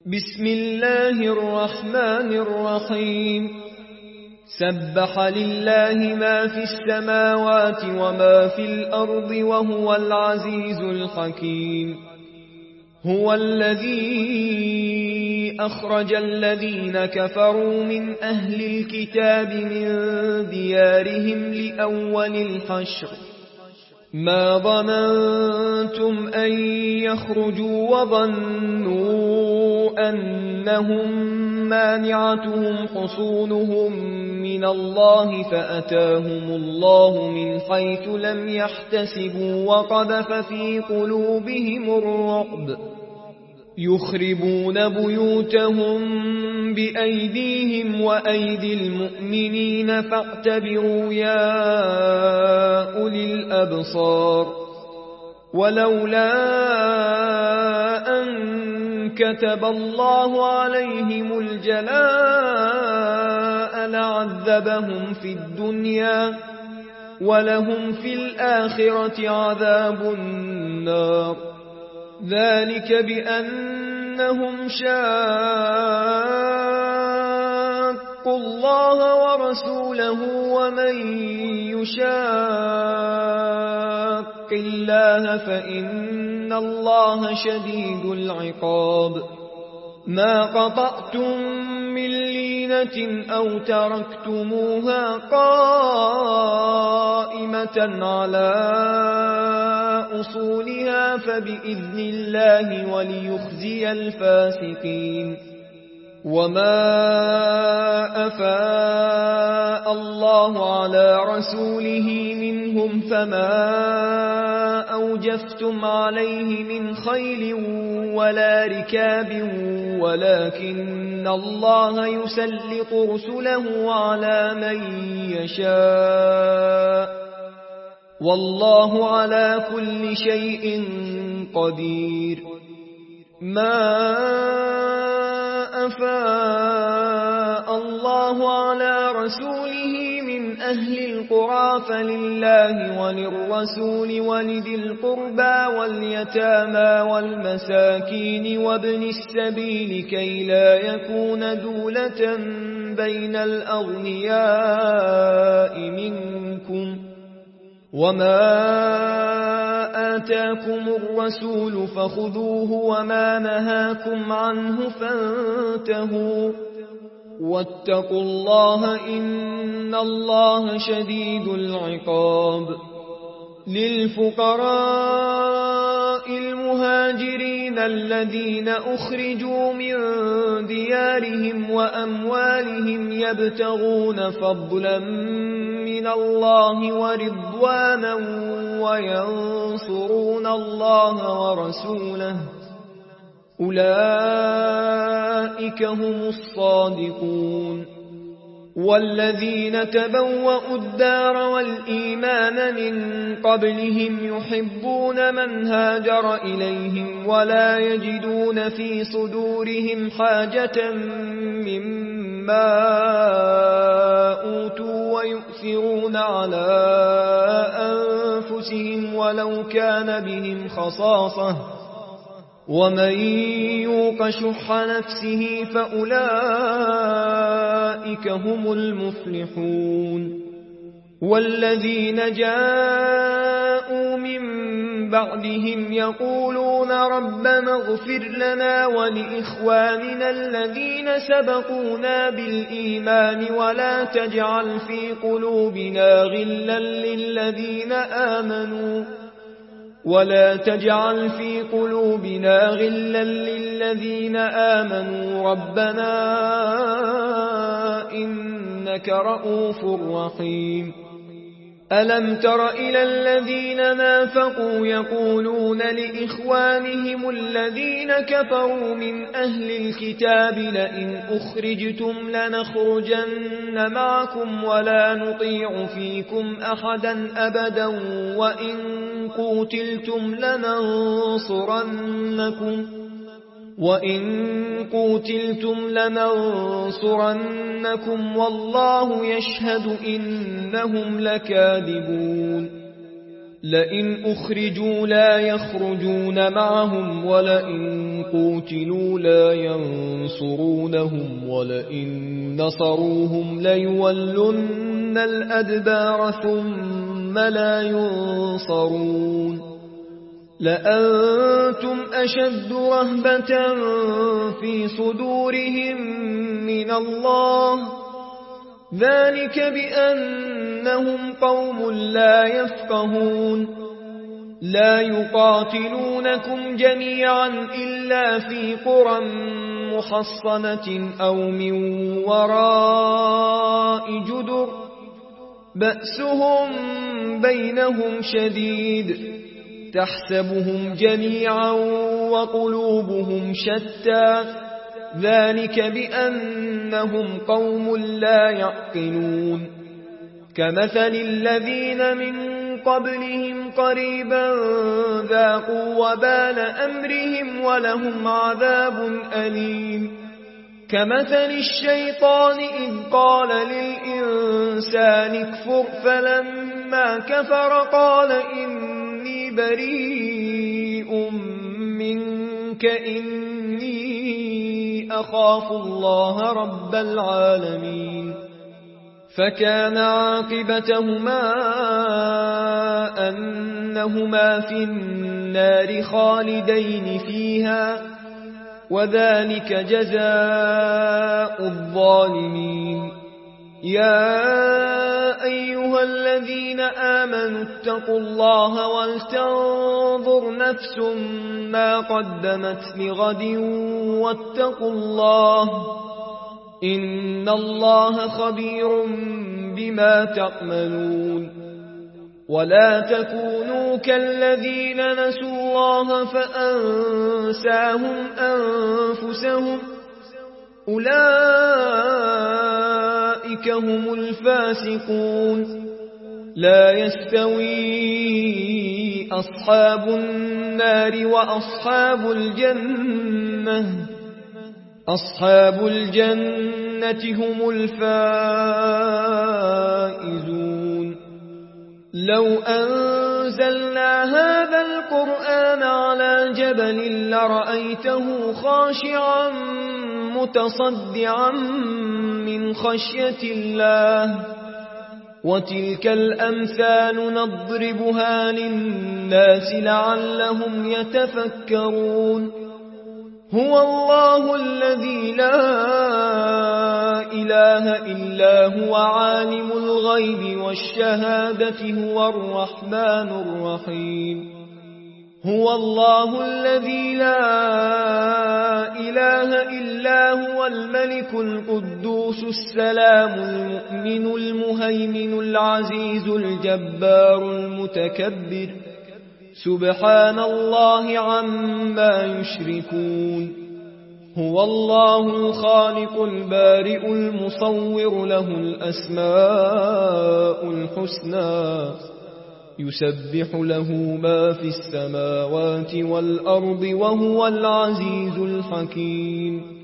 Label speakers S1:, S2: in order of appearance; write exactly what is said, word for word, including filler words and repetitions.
S1: بسم الله الرحمن الرحيم سبح لله ما في السماوات وما في الأرض وهو العزيز الحكيم. هو الذي أخرج الذين كفروا من أهل الكتاب من ديارهم لأول الحشر ما ظننتم أن يخرجوا وظنوا أنهم مانعتهم حصونهم من الله فأتاهم الله من حيث لم يحتسبوا وقذف في قلوبهم الرعب يخربون بيوتهم بأيديهم وأيدي المؤمنين فاعتبروا يا أولي الأبصار. ولولا أن كتب الله عليهم الجلاء لعذبهم في الدنيا ولهم في الآخرة عذاب النار. ذلك بأنهم شاقوا الله ورسوله ومن يشاق الله فإن الله شديد العقاب. ما قطعتم من لينة أو تركتموها قائمة على أصولها فبإذن الله وليخزي الفاسقين. وما أفاء الله على رسوله منهم فما أوجفتم عليه من خيل ولا ركاب ولكن الله يسلط رسله على من يشاء والله على كل شيء قدير. ما أفاء الله على رسوله من أهل القرى فلله وللرسول ولذي القربى واليتامى والمساكين وابن السبيل كي لا يكون دولة بين الأغنياء منكم. وما آتاكم الرسول فخذوه وما نهاكم عنه فانتهوا واتقوا الله إن الله شديد العقاب. للفقراء المهاجرين الذين أخرجوا من ديارهم وأموالهم يبتغون فضلا من الله ورضوانا وينصرون الله ورسوله أولئك هم الصادقون. والذين تبوأوا الدار والإيمان من قبلهم يحبون من هاجر إليهم ولا يجدون في صدورهم حاجة مما أوتوا ويؤثرون على أنفسهم ولو كان بهم خصاصة ومن يوق شح نفسه فأولئك هم المفلحون. والذين جاءوا من بعدهم يقولون ربنا اغفر لنا ولإخواننا الذين سبقونا بالإيمان ولا تجعل في قلوبنا غلا للذين آمنوا ولا تجعل في قلوبنا غلا للذين آمنوا ربنا إنك رؤوف رحيم. ألم تر إلى الذين نافقوا يقولون لإخوانهم الذين كفروا من أهل الكتاب لئن أخرجتم لنخرجن معكم ولا نطيع فيكم أحدا أبدا وإن قوتلتم لننصرنكم وَإِن قُوتِلْتُمْ لَنَنصُرَنَّكُمْ وَاللَّهُ يَشْهَدُ إِنَّهُمْ لَكَاذِبُونَ. لئن أخرجوا لا يخرجون معهم ولئن قوتلوا لا ينصرونهم ولئن نصروهم ليولن الأدبار ثم لا ينصرون لأنتم أشد رهبة في صدورهم من الله ذلك بأنهم قوم لا يفقهون لا يقاتلونكم جميعا إلا في قرى محصنة أو من وراء جدر بأسهم بينهم شديد تحسبهم جميعا وقلوبهم شتى ذلك بأنهم قوم لا يعقلون كمثل الذين من قبلهم قريبا ذاقوا وبال أمرهم ولهم عذاب أليم كمثل الشيطان إذ قال للإنسان اكفر فلما كفر قال إني بريء منك إني أخاف الله رب العالمين فكان عاقبتهما أنهما في النار خالدين فيها وذلك جزاء الظالمين يا أيها الذين آمنوا اتقوا الله ولتنظر نفس ما قدمت لغد واتقوا الله إن الله خبير بما تعملون ولا تكونوا كالذين نسوا الله فأنساهم أنفسهم أولئك هم الفاسقون لا يستوي أصحاب النار وأصحاب الجنة أصحاب الجنة هم الفائزون لو أنزلنا هذا القرآن على جبل لرأيته خاشعا متصدعا من خشية الله وتلك الأمثال نضربها للناس لعلهم يتفكرون هو الله الذي لا إله إلا هو عالم الغيب والشهادة هو الرحمن الرحيم هو الله الذي لا إله إلا هو الملك القدوس السلام المؤمن المهيمن العزيز الجبار المتكبر سبحان الله عما يشركون هو الله الخالق البارئ المصور له الأسماء الحسنى يسبح له ما في السماوات والأرض وهو العزيز الحكيم